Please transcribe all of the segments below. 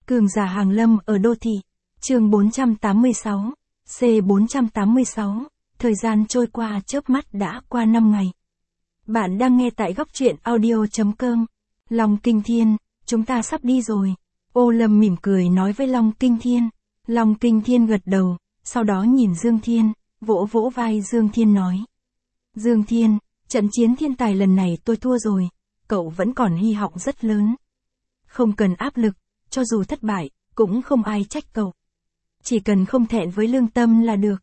Cường giả hàng lâm ở đô thị. Chương 486. C486. Thời gian trôi qua chớp mắt đã qua 5 ngày. Bạn đang nghe tại góc truyện audio.com. Long Kinh Thiên, chúng ta sắp đi rồi. Ô Lâm mỉm cười nói với Long Kinh Thiên. Long Kinh Thiên gật đầu, sau đó nhìn Dương Thiên, vỗ vỗ vai Dương Thiên nói. Dương Thiên, trận chiến thiên tài lần này tôi thua rồi, cậu vẫn còn hy vọng rất lớn. Không cần áp lực, cho dù thất bại, cũng không ai trách cậu. Chỉ cần không thẹn với lương tâm là được.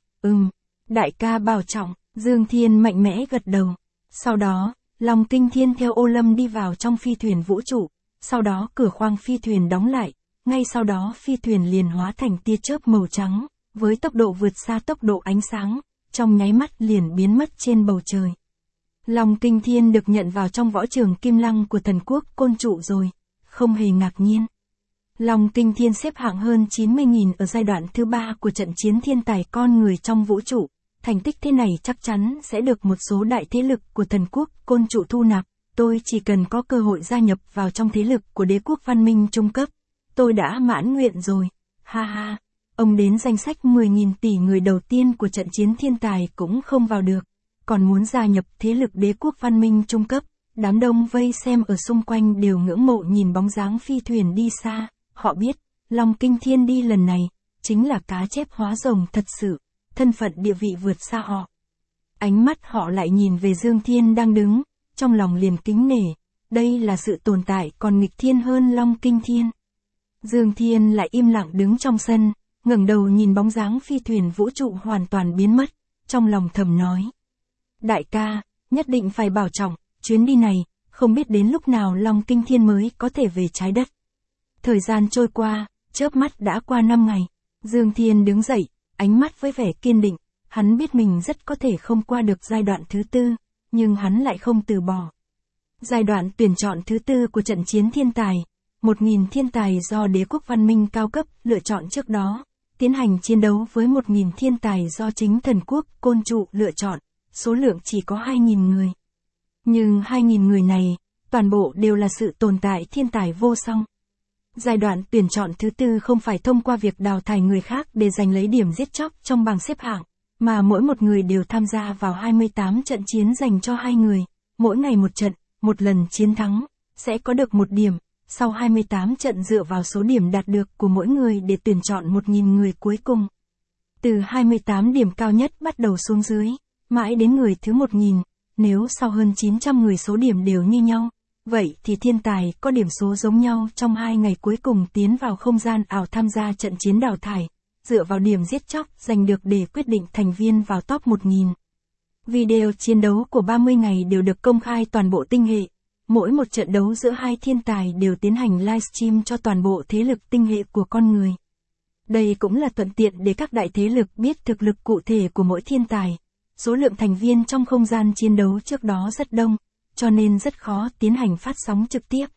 Đại ca bảo trọng. Dương Thiên mạnh mẽ gật đầu. Sau đó, Long Kinh Thiên theo Ô Lâm đi vào trong phi thuyền vũ trụ, sau đó cửa khoang phi thuyền đóng lại, ngay sau đó phi thuyền liền hóa thành tia chớp màu trắng, với tốc độ vượt xa tốc độ ánh sáng, trong nháy mắt liền biến mất trên bầu trời. Long Kinh Thiên được nhận vào trong võ trường Kim Lăng của thần quốc Côn Trụ rồi, không hề ngạc nhiên. Long Kinh Thiên xếp hạng hơn 90.000 ở giai đoạn thứ 3 của trận chiến thiên tài con người trong vũ trụ. Thành tích thế này chắc chắn sẽ được một số đại thế lực của thần quốc Côn Trụ thu nạp. Tôi chỉ cần có cơ hội gia nhập vào trong thế lực của đế quốc văn minh trung cấp. Tôi đã mãn nguyện rồi. Ha ha. Ông đến danh sách 10.000 tỷ người đầu tiên của trận chiến thiên tài cũng không vào được. Còn muốn gia nhập thế lực đế quốc văn minh trung cấp. Đám đông vây xem ở xung quanh đều ngưỡng mộ nhìn bóng dáng phi thuyền đi xa. Họ biết, Long Kinh Thiên đi lần này, chính là cá chép hóa rồng thật sự, thân phận địa vị vượt xa họ. Ánh mắt họ lại nhìn về Dương Thiên đang đứng, trong lòng liền kính nể, đây là sự tồn tại còn nghịch thiên hơn Long Kinh Thiên. Dương Thiên lại im lặng đứng trong sân, ngẩng đầu nhìn bóng dáng phi thuyền vũ trụ hoàn toàn biến mất, trong lòng thầm nói. Đại ca, nhất định phải bảo trọng, chuyến đi này, không biết đến lúc nào Long Kinh Thiên mới có thể về trái đất. Thời gian trôi qua, chớp mắt đã qua 5 ngày. Dương Thiên đứng dậy, ánh mắt với vẻ kiên định. Hắn biết mình rất có thể không qua được giai đoạn thứ 4, nhưng hắn lại không từ bỏ. Giai đoạn tuyển chọn thứ 4 của trận chiến thiên tài. 1.000 thiên tài do đế quốc văn minh cao cấp lựa chọn trước đó. Tiến hành chiến đấu với 1.000 thiên tài do chính thần quốc Côn Trụ lựa chọn. Số lượng chỉ có 2.000 người. Nhưng 2.000 người này, toàn bộ đều là sự tồn tại thiên tài vô song. Giai đoạn tuyển chọn thứ 4 không phải thông qua việc đào thải người khác để giành lấy điểm giết chóc trong bảng xếp hạng, mà mỗi một người đều tham gia vào 28 trận chiến dành cho 2 người, mỗi ngày một trận, một lần chiến thắng, sẽ có được 1 điểm, sau 28 trận dựa vào số điểm đạt được của mỗi người để tuyển chọn 1.000 người cuối cùng. Từ 28 điểm cao nhất bắt đầu xuống dưới, mãi đến người thứ 1.000, nếu sau hơn 900 người số điểm đều như nhau. Vậy thì thiên tài có điểm số giống nhau trong 2 ngày cuối cùng tiến vào không gian ảo tham gia trận chiến đào thải, dựa vào điểm giết chóc giành được để quyết định thành viên vào top 1.000. Video chiến đấu của 30 ngày đều được công khai toàn bộ tinh hệ. Mỗi một trận đấu giữa hai thiên tài đều tiến hành livestream cho toàn bộ thế lực tinh hệ của con người. Đây cũng là thuận tiện để các đại thế lực biết thực lực cụ thể của mỗi thiên tài. Số lượng thành viên trong không gian chiến đấu trước đó rất đông, cho nên rất khó tiến hành phát sóng trực tiếp.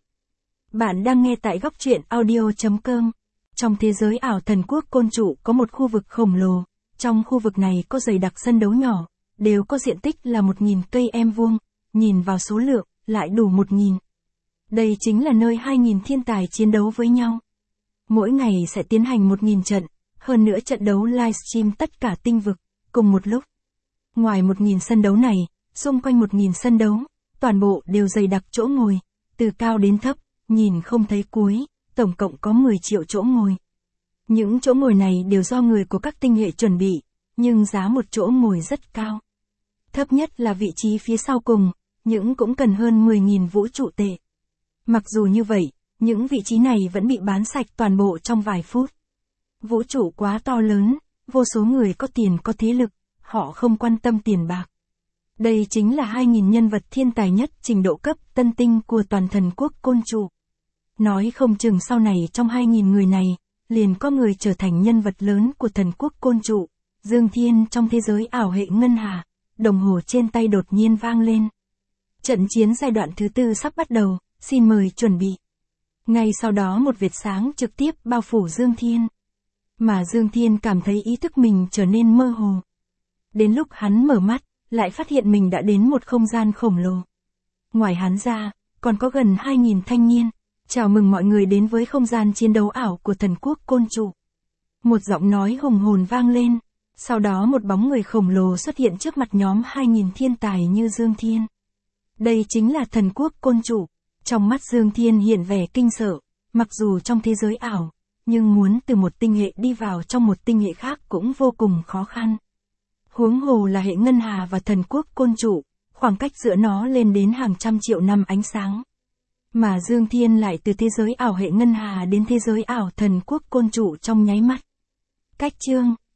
Bạn đang nghe tại góc truyện audio.com. Trong thế giới ảo thần quốc Côn Trụ có một khu vực khổng lồ. Trong khu vực này có dày đặc sân đấu nhỏ, đều có diện tích là 1.000 cây em vuông, nhìn vào số lượng, lại đủ 1.000. Đây chính là nơi 2.000 thiên tài chiến đấu với nhau. Mỗi ngày sẽ tiến hành 1.000 trận, hơn nữa trận đấu livestream tất cả tinh vực, cùng một lúc. Ngoài 1.000 sân đấu này, xung quanh 1.000 sân đấu, toàn bộ đều dày đặc chỗ ngồi, từ cao đến thấp, nhìn không thấy cuối, tổng cộng có 10 triệu chỗ ngồi. Những chỗ ngồi này đều do người của các tinh hệ chuẩn bị, nhưng giá một chỗ ngồi rất cao. Thấp nhất là vị trí phía sau cùng, những cũng cần hơn 10.000 vũ trụ tệ. Mặc dù như vậy, những vị trí này vẫn bị bán sạch toàn bộ trong vài phút. Vũ trụ quá to lớn, vô số người có tiền có thế lực, họ không quan tâm tiền bạc. Đây chính là 2.000 nhân vật thiên tài nhất trình độ cấp tân tinh của toàn thần quốc Côn Trụ. Nói không chừng sau này trong 2.000 người này, liền có người trở thành nhân vật lớn của thần quốc Côn Trụ. Dương Thiên trong thế giới ảo hệ ngân hà, đồng hồ trên tay đột nhiên vang lên. Trận chiến giai đoạn thứ 4 sắp bắt đầu, xin mời chuẩn bị. Ngay sau đó một vệt sáng trực tiếp bao phủ Dương Thiên. Mà Dương Thiên cảm thấy ý thức mình trở nên mơ hồ. Đến lúc hắn mở mắt, lại phát hiện mình đã đến một không gian khổng lồ. Ngoài hắn ra, còn có gần 2.000 thanh niên. Chào mừng mọi người đến với không gian chiến đấu ảo của thần quốc côn trụ. Một giọng nói hùng hồn vang lên, sau đó một bóng người khổng lồ xuất hiện trước mặt nhóm 2000 thiên tài như Dương Thiên. Đây chính là thần quốc côn trụ. Trong mắt Dương Thiên hiện vẻ kinh sợ, mặc dù trong thế giới ảo, nhưng muốn từ một tinh hệ đi vào trong một tinh hệ khác cũng vô cùng khó khăn. Huống hồ là hệ ngân hà và thần quốc côn trụ, khoảng cách giữa nó lên đến hàng trăm triệu năm ánh sáng. Mà Dương Thiên lại từ thế giới ảo hệ ngân hà đến thế giới ảo thần quốc côn trụ trong nháy mắt. Cách chương